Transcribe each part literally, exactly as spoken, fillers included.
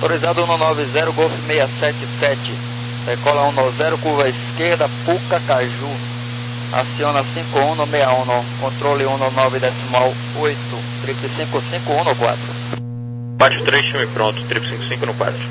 Autorizado um nove zero, Golf seis sete sete. Decola um zero, curva esquerda, Puca Caju. Aciona cinco um seis um. Controle um nove decimal oito. Triple cinco cinco um no quatro. Bate três, time pronto. Triple cinco cinco no quatro.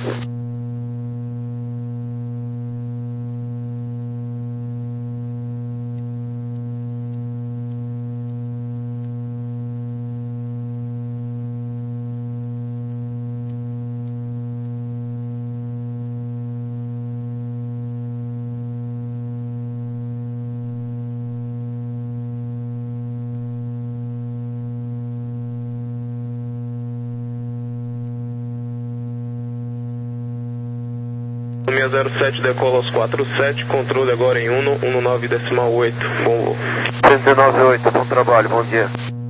seis zero sete decola aos quatro sete, controle agora em um um nove decimal oito, bom voo. três nove oito, bom trabalho, bom dia.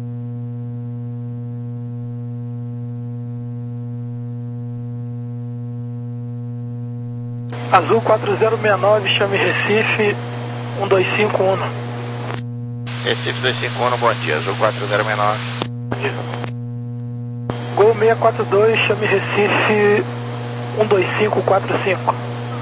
Azul quatro zero seis nove, chame Recife um dois cinco um. Recife dois cinco um, bom dia, Azul quatro zero seis nove. Bom dia. Gol seis quatro dois, chame Recife um dois cinco quatro cinco.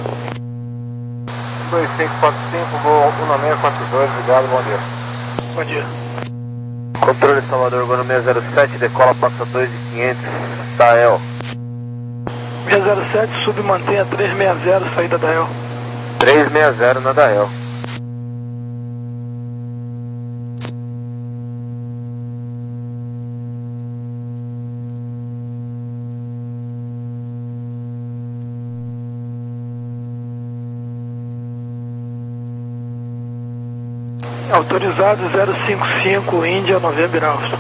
um dois cinco quatro cinco, Gol um seis quatro dois, obrigado, bom dia. Bom dia. Controle Salvador, Gol seis zero sete, decola, passa dois mil e quinhentos, Dael. seis zero sete, sub mantenha três seis zero, saída da El. três seis zero na Dael. Autorizado zero cinco cinco, Índia, November Alfa.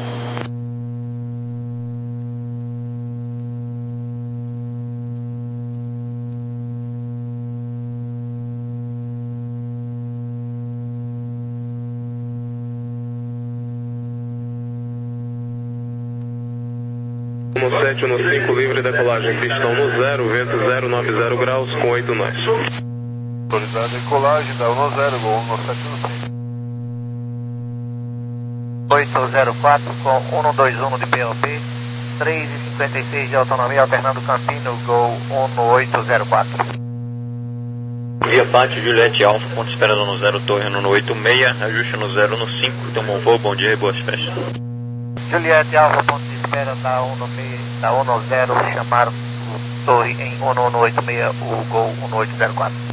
um sete um cinco, livre decolagem, pistão no zero, vento zero nove zero graus com oito nós. Autorizado decolagem, dá um zero, Gol um sete um cinco. oito zero quatro com um dois um de P O P, três e cinquenta e seis de autonomia, alternando Campino, Gol um oito zero quatro. Via Pátio, Juliette Alfa, ponto esperando no zero, torre no oito seis, ajuste no zero no cinco, então bom voo, bom dia e boas festas. Juliette Alfa, ponto de espera, da um zero, chamar o torre em um oito seis, o Gol um oito zero quatro.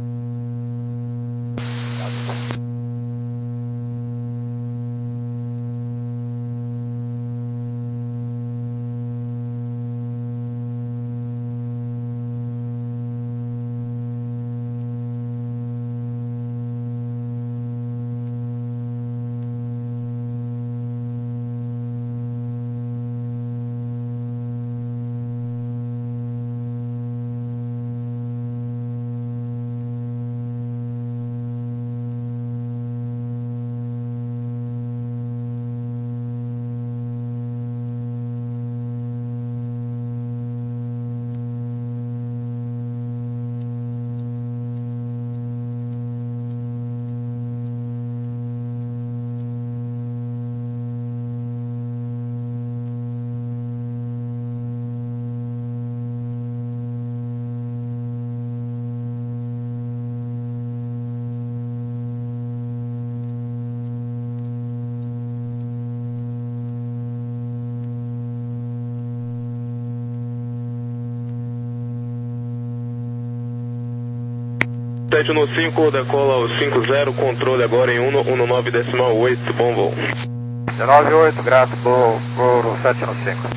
sete um cinco, decola ao cinco zero, controle agora em um nove decimal oito, bom voo. nove oito, grato, Gol sete um cinco.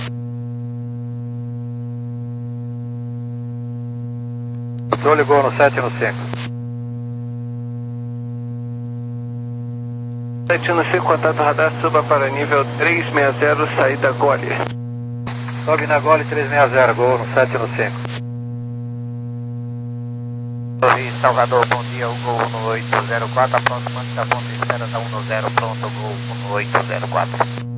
Controle Gol no sete um cinco. sete um cinco, contato radar, suba para nível três seis zero, saída Gole. Sobe na Gole três seis zero, Gol no sete um cinco. Torre Salvador, bom dia, o Gol um oito zero quatro, aproximando da ponta de espera da um zero, pronto, Gol um oito zero quatro.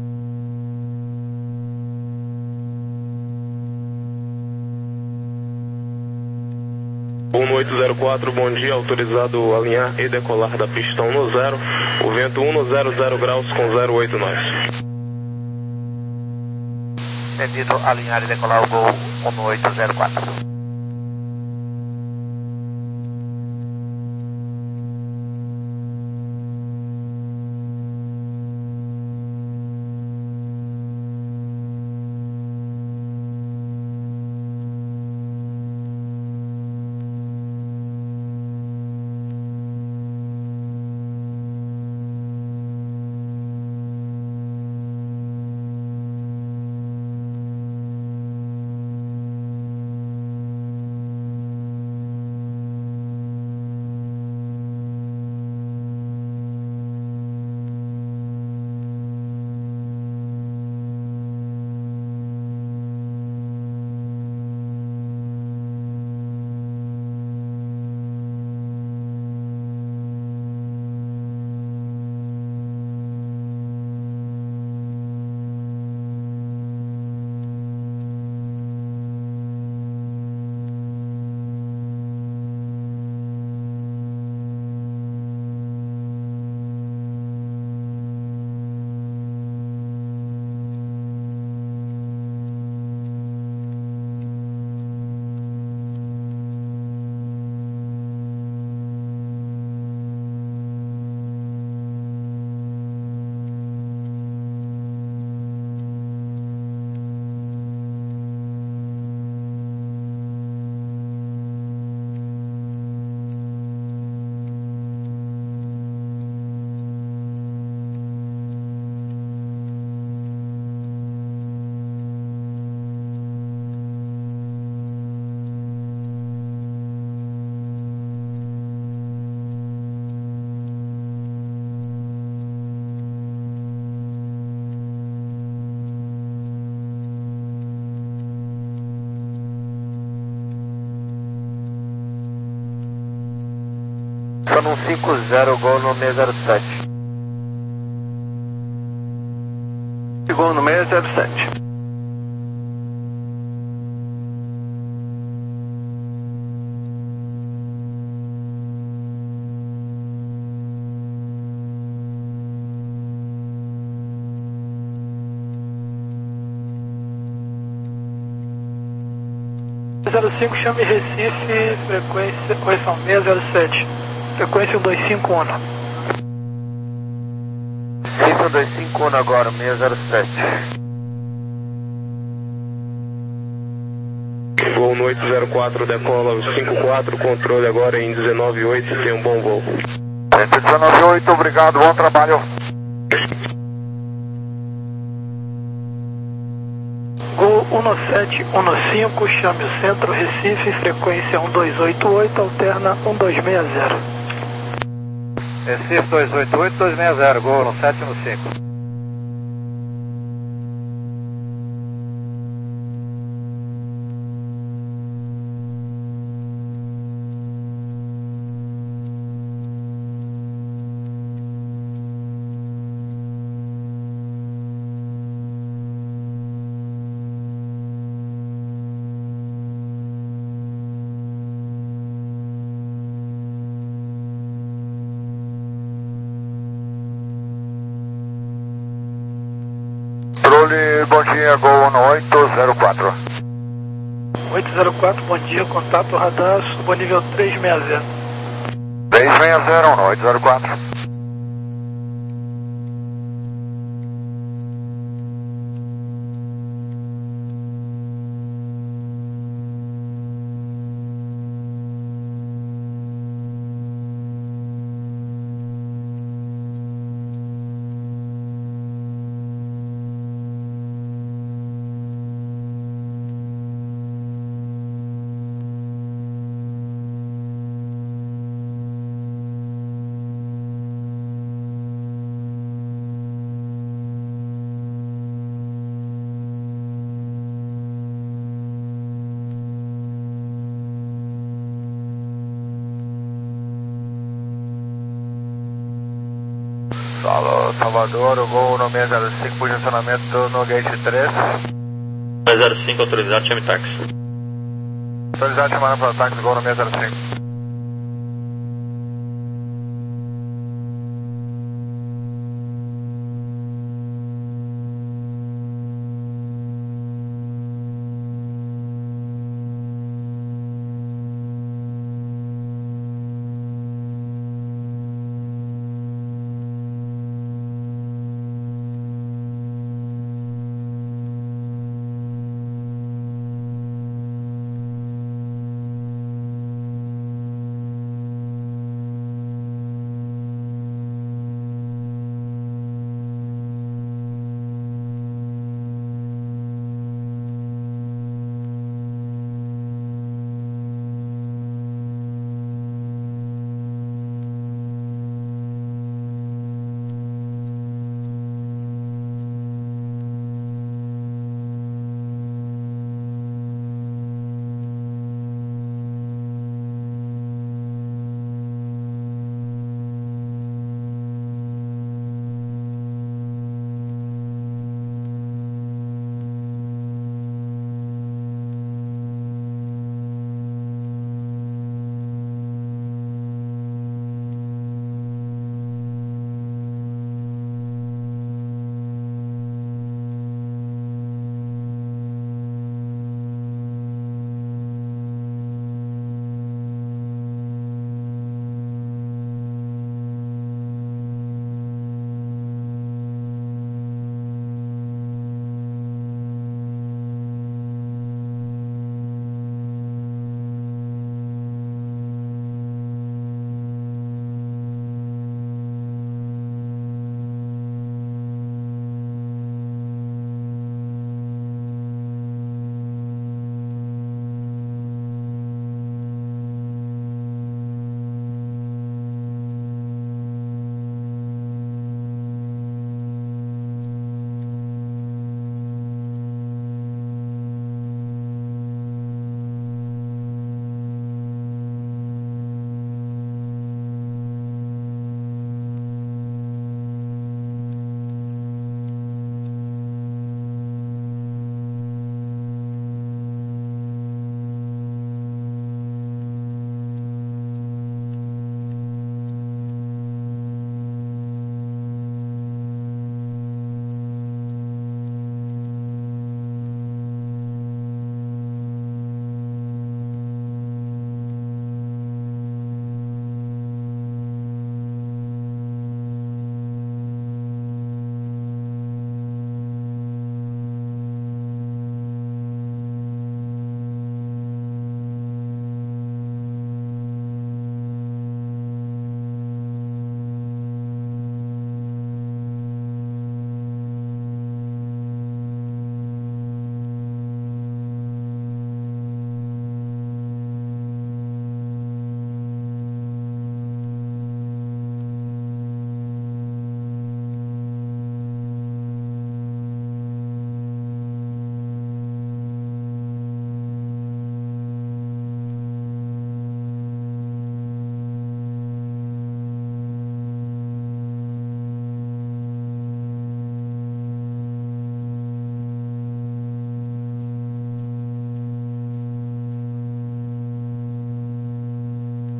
um oito zero quatro, bom dia, autorizado alinhar e decolar da pistão no zero, o vento um zero zero graus com zero oito nós. Pedido alinhar e decolar o Gol um oito zero quatro. no cinco zero, Gol no seis zero sete. Gol no seis zero sete. zero cinco, chame Recife, frequência, correção seis zero sete, frequência um dois cinco um. seis um dois cinco um agora, seis zero sete. Voo no oito zero quatro, decola cinco quatro, controle agora em dezenove oito, tem um bom voo. dezenove oito, obrigado, bom trabalho. Gol um sete um cinco, chame o centro Recife, frequência um dois oito oito, alterna um dois seis zero. Recife dois oito oito, dois seis zero, Gol no sete um cinco. Controle, bom dia, Gol no oito zero quatro. oito zero quatro, bom dia, contato radar, subo nível três seis zero. três seis zero no oito zero quatro. Salvador, o Gol no seis zero cinco, posicionamento no gate três. seis zero cinco, autorizado, chame táxi. Autorizado, chamando para o táxi, Gol no seis zero cinco.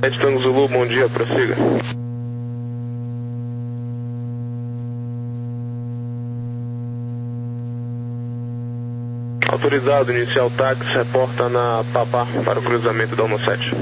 sete Tango Zulu, bom dia, prossiga. Autorizado, inicial táxi, reporta na Papá para o cruzamento da um sete.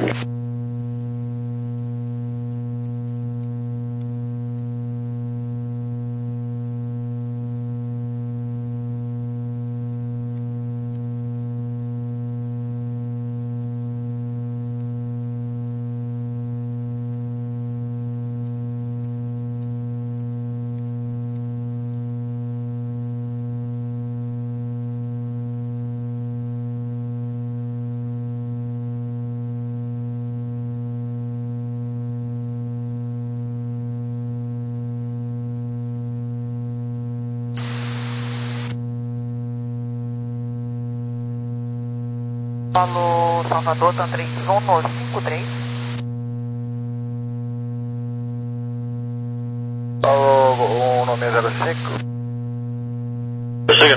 Paulo Salvador, Tan três um cinco três. Paulo um seis zero cinco. Prossiga.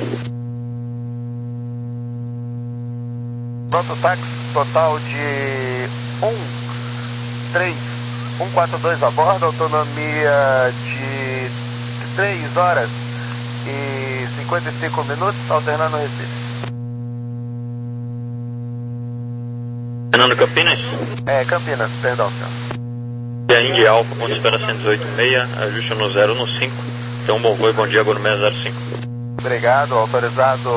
Pronto, táxi total de um três um quatro dois a bordo, autonomia de três horas e cinquenta e cinco minutos, alternando Recife. Fernando Campinas? É, Campinas, perdão, senhor. E a Indy Alfa, ponto espera cento e dezoito ponto seis, ajuste no zero no cinco. Então, um bom voo e bom dia, Gol seis zero cinco. Obrigado, autorizado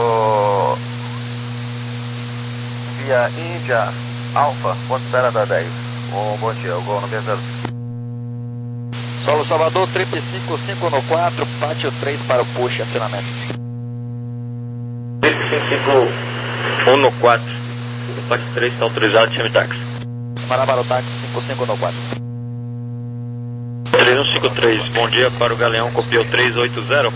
via Índia Alfa, ponto espera da dez. Um bom dia, o Gol seis zero cinco. Solo Salvador, triplo cinco cinco no quatro, pátio três para o push, acionamento. triplo cinco cinco um no quatro. Pátio três está autorizado, chame táxi. Marabaro táxi, cinco cinco no quatro. três um cinco três, bom dia para o Galeão, copiou três oito zero.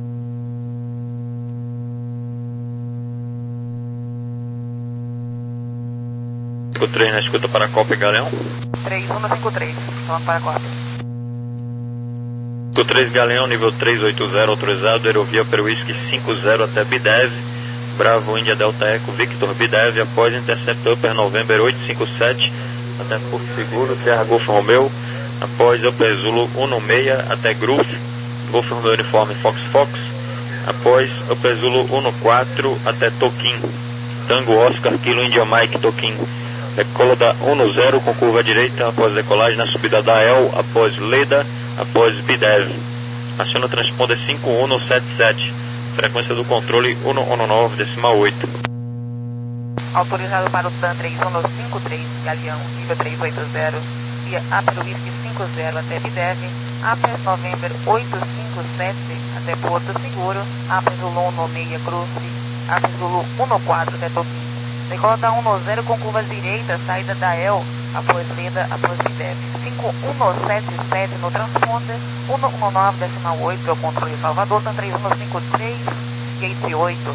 cinco três na escuta para a Copa Galeão. três um cinco três, falando para a Copa. cinco três Galeão, nível três oito zero, autorizado, aerovia para o Whisky cinco zero até Bidev. Bravo, Índia Delta Eco, Victor Bidev, após Intercept Upper November oito cinco sete, até Porto Seguro, Sierra Golf Romeo, após Upper Zulu um no seis, até Groove, Golf Romeo Uniforme Fox Fox, após Upper Zulu um no quatro, até Toquim, Tango Oscar, Kilo India Mike, Toquim, decola da um no zero com curva direita, após decolagem na subida da El, após Leda, após Bidev, aciona o transponder cinco um no sete sete. Frequência do controle um um nove decimal oito. Autorizado para o Tan três um cinco três, Galeão, nível três oito zero, via Upper Whisky cinco zero até Bidev, Upper November oito cinco sete até Porto Seguro, Upper Zulu um no seis Cruz, Upper Zulu um no quatro até Toquim. Decola da um no zero com curva direita, saída da El, após Leda, após Bidev. cinco um sete sete no transponder, um um nove decimal oito é o controle Salvador, Tan três um cinco três, gate oito.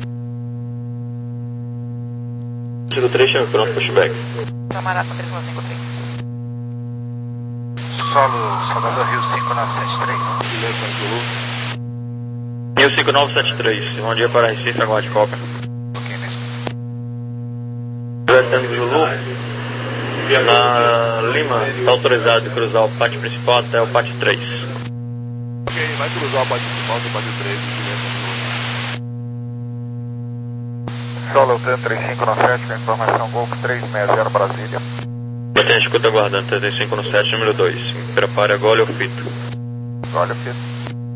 cinco três, chame pronto, pushback. Camarada Tan três um cinco três. Solo Salvador Rio cinco nove sete três. Rio cinco nove sete três, bom dia para Recife, aguarde Copa. Ok, mesmo. Tango Zulu, na Lima, está autorizado de cruzar o pátio principal até o pátio três. Ok, vai cruzar o pátio principal do pátio três. Solo Tan três cinco nove sete, com informação Golf três seis zero Brasília. Mantém a escuta aguardando, trinta e cinco no sete, número dois. Me prepare agora, eu fito. Olha o Fito.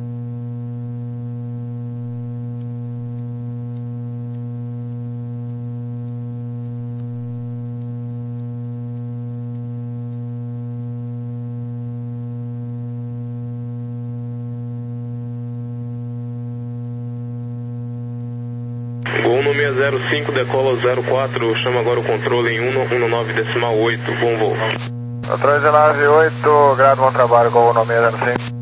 Gol no seis zero cinco, decola zero quatro, chama agora o controle em um um nove decimal oito, bom voo. três nove oito, grado, bom trabalho, Gol no seis zero cinco.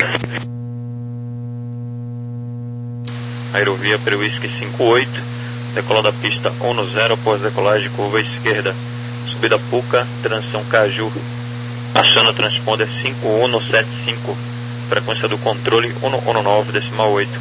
Aerovia para o Whisky cinco oito, decola da pista um no zero, após decolagem de curva esquerda. Subida Puca, transição Caju. Aciona transponder cinco um no sete cinco, frequência do controle um um nove decimal oito.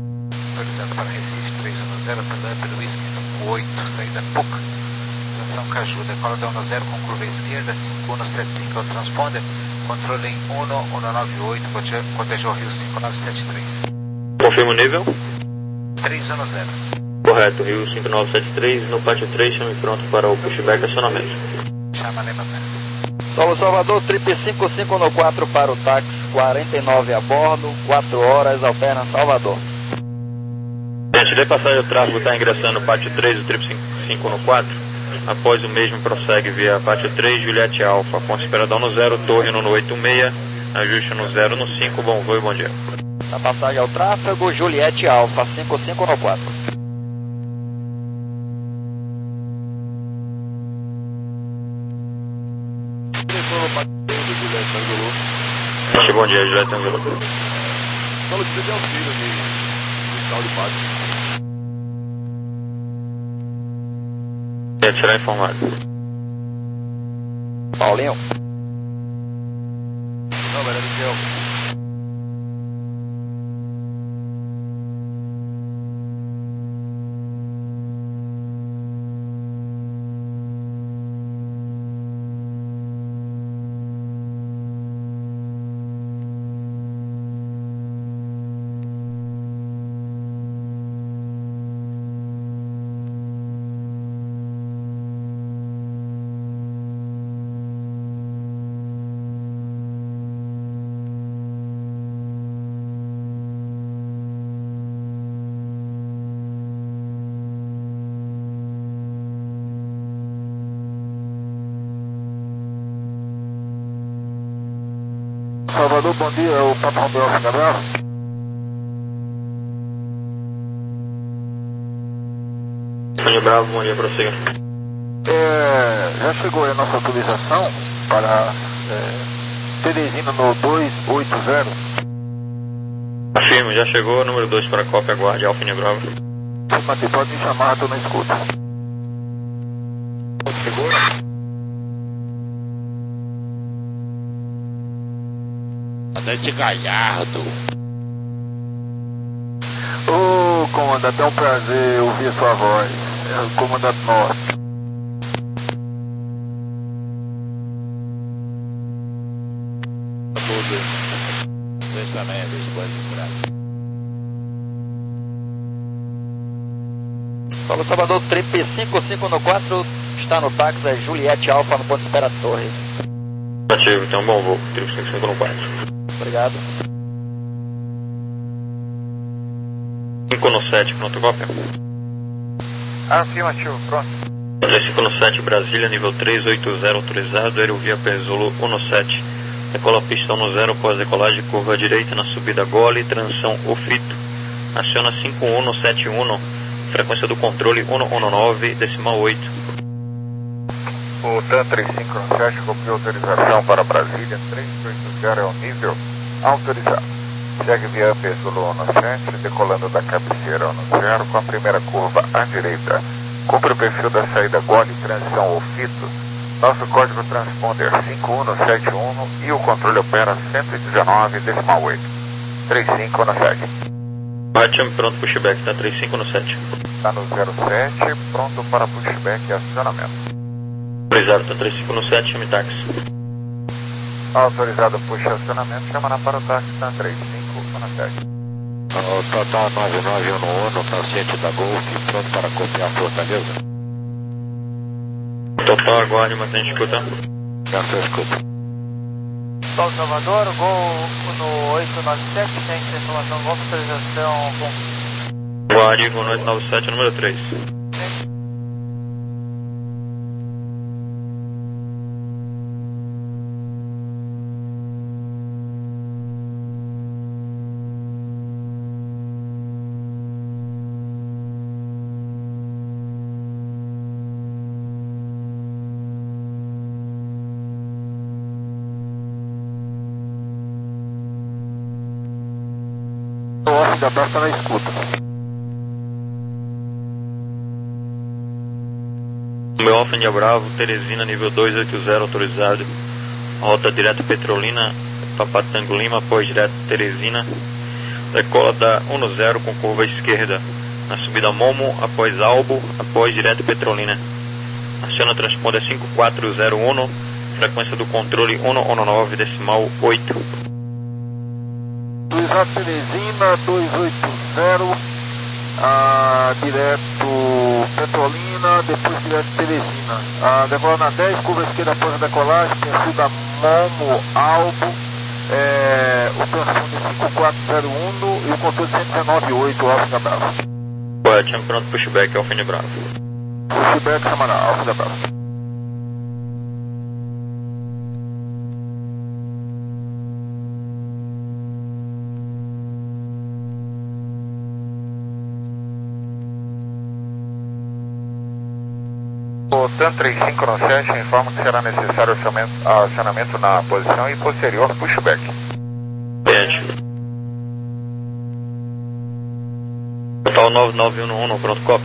Autorizado para Recife três um zero, também pelo Whisky cinco oito, saída Puca. Transição Caju, decola da um zero com curva esquerda, cinco um sete cinco é o transponder, controle em um um nove oito, cotejou Rio cinco nove sete três. Confirma o nível? três um zero. Correto, Rio cinco nove sete três, no pátio três, chame pronto para o pushback acionamento. Chama levantamento. Solo Salvador, trip cinco cinco no quatro para o táxi, quarenta e nove a bordo, quatro horas, alterna Salvador. Gente, de passagem o tráfego está ingressando no pátio três, o trip cinco cinco no quatro. Após o mesmo, prossegue via pátio três, Juliette Alfa, ponto esperadão no zero, torre no oito seis, ajuste no zero no cinco, bom voo e bom dia. Na passagem ao tráfego, Juliette Alfa, cinco cinco no quatro. Gente, bom dia, Juliette Angelou. Solo precisa de auxílio de fiscal de pátio. Gente, será informado. Paulinho. Não, mas é Miguel. Salvador, bom dia, é o Papo Romeu Alfa Gabriel. Bom dia, Bravo, bom dia, prossiga. É, já chegou a nossa autorização para é, Teresina no dois oito zero? Afirmo, já chegou, número dois para a cópia, aguarde, Alfa India Bravo. Mas pode me chamar, estou na escuta. Chegou? Comandante Galhardo. Ô, comandante, é um prazer ouvir sua voz. É o comandante Norte. Pensamento, depois de prazo. Solo Salvador, trip cinco cinco no quatro, está no táxi, é Juliette Alfa no ponto de espera Torre. Ativo, então bom voo, trip cinco cinco no quatro. Obrigado. cinco no sete, pronto, cópia. Afirmativo, pronto. cinco no sete, Brasília, nível três oito zero, autorizado, aerovia Perzolo um no sete. Decola pistão no zero, pós-decolagem, curva direita na subida Gole, transição Ofito. Aciona cinco um no sete um, frequência do controle um um nove, decimal oito. O TAN trinta e cinco no sete copiou autorização para Brasília, três oito zero é o nível autorizado. Segue via Perzolo um no sete, decolando da cabeceira um no zero, com a primeira curva à direita. Cumpre o perfil da saída Gole, transição Ofito. Nosso código transponder cinco um no sete um e o controle opera cento e dezenove, decimal oito. trinta e cinco no sete. Bate, pronto, pushback, está trinta e cinco no sete. Está no zero sete, pronto para pushback e acionamento. Autorizado, está trinta e cinco no sete, chame táxi. Autorizado push acionamento, chama para o táxi, está trinta e cinco no sete. O Total nove nove um no Uno, paciente da Golf, pronto para copiar Fortaleza. Total, aguarde, mas a gente escuta. Graças a escuta. Sol Salvador, Gol no oito nove sete, tem informação, Golf, autorização com... Aguarde, Gol no oito nove sete, número três. Da Basta na escuta. Meu Alfa India Bravo, Teresina, nível dois oito zero, autorizado. Rota direta Petrolina, Papatango Lima, após direto Teresina. Decola da um no zero com curva esquerda. Na subida Momo, após Albo, após direto Petrolina. aciona o transponder cinco quatro zero um, frequência do controle cento e nove decimal oito. Luizado Teresina, duzentos e oitenta, ah, direto Petrolina, depois direto Teresina. Ah, decola na dez, curva esquerda após a decolagem, tem da Momo, Albo, é, o transponder cinco quatro zero um e o controle cento e dezenove oito, Alfa Bravo. Correto, chame pronto, pushback, Alfa Bravo. Pushback, chamada Alfa Bravo. O TAM três cinco nove sete informa que será necessário acionamento na posição e posterior pushback. Pede. Total nove nove um um, pronto, copy.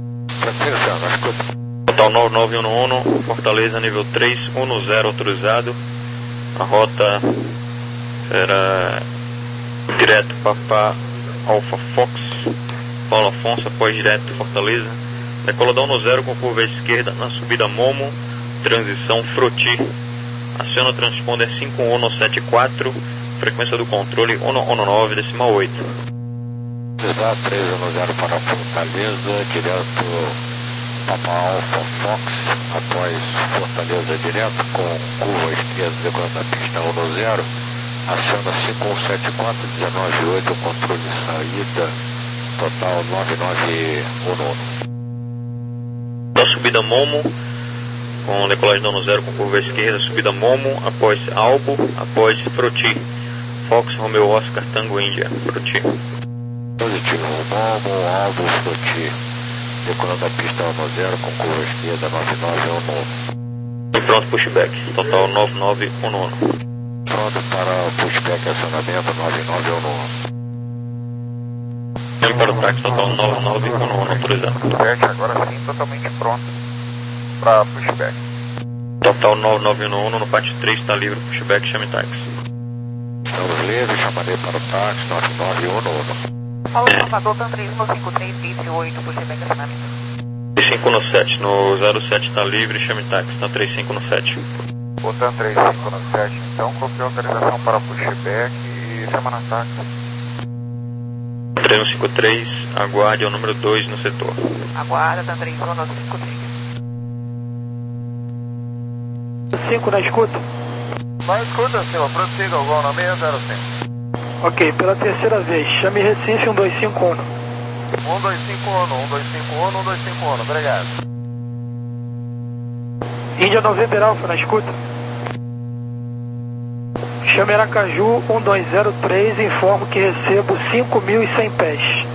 Total nove nove um um, Fortaleza nível três um zero autorizado. A rota será direto Papá Alfa Fox, Paulo Afonso, após direto Fortaleza. Decola da um zero com curva à esquerda na subida Momo, transição Froti. Aciona o transponder cinco um sete quatro, frequência do controle cento e nove decimal oito. Exato, três um zero para Fortaleza, direto Papa Alfa Fox, após Fortaleza direto com curva à esquerda, decolando na pista um zero, aciona cinco um sete quatro, dezenove oito, controle de saída, total nove nove um um. Da subida Momo, com decolagem da um zero com curva à esquerda, subida Momo, após Albo, após Froti. Fox, Romeo Oscar, Tango Índia, Froti. Positivo, Momo, Albo, Froti. Decolando a pista um zero com curva à esquerda, nove nove um um. E pronto, pushback, total nove nove um um. Pronto para pushback, acionamento nove nove um um. Chame para o táxi, total nove nove um um, autorizado. Pushback, agora sim, totalmente pronto para pushback. Total nove nove um um, no pátio três está livre, pushback, chame táxi. Estamos livres, chamarei para o táxi nove nove um um. Paulo Salvador, TAM três um cinco três, vinte e oito, pushback, acionamento. três cinco um sete, no zero sete está livre, chame táxi, está três cinco um sete. O TAM três cinco um sete, então, copiou a autorização para pushback e chama na táxi. três um cinco três, aguarde o número dois no setor. Aguarda, TAM três um cinco três. cinco na escuta? Vai, escuta, senhor, prossiga o gol na seis zero cinco. Ok, pela terceira vez, chame Recife um dois cinco um. um dois cinco um, um dois cinco um, um dois cinco um, obrigado. Índia November Alfa na escuta? Chame Aracaju um dois zero três, informo que recebo cinco mil e cem pés.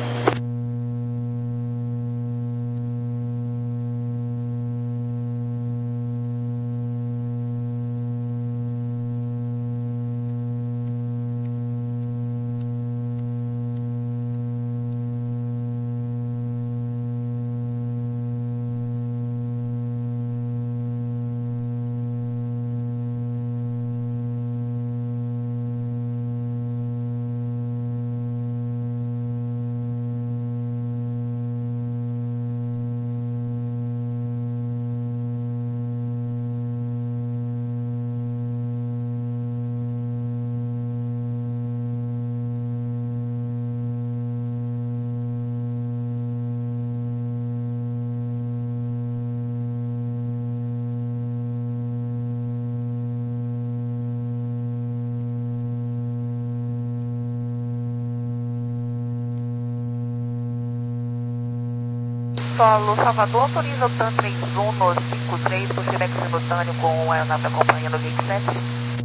Solo Salvador autoriza o TAM três um cinco três, pushback simultâneo com a aeronave acompanhando o vinte e sete.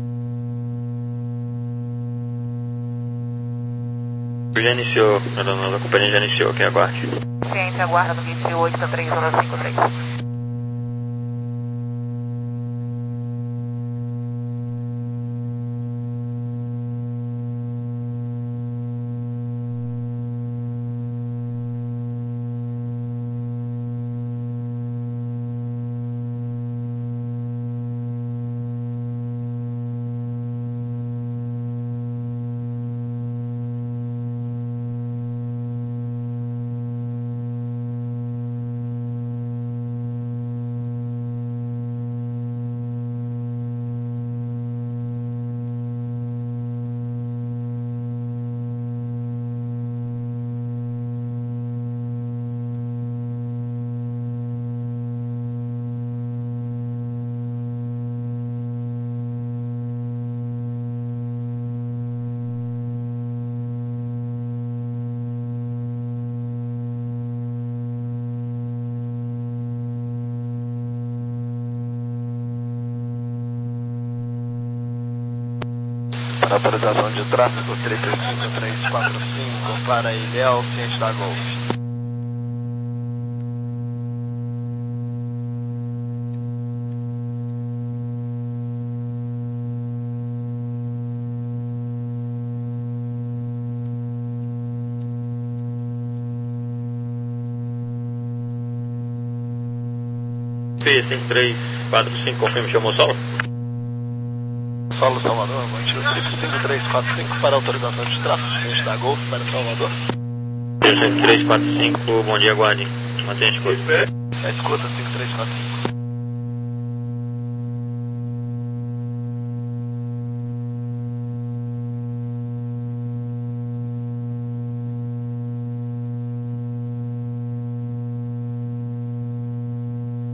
Já iniciou, a companhia já iniciou, quem aguarde. Ciente, aguarda no vinte e oito, TAM três um cinco três. Para autorização de tráfego três três cinco três quatro cinco para Ilhéu, ciente da Golf. P cinco três quatro cinco, confirma, chamou solo? Solo Salvador, Monte cinco três quatro cinco para autorização de tráfego, ciente da Golf para Salvador. cinco três quatro cinco, bom dia, aguarde. Mantém a escuta. A escuta cinco três quatro cinco.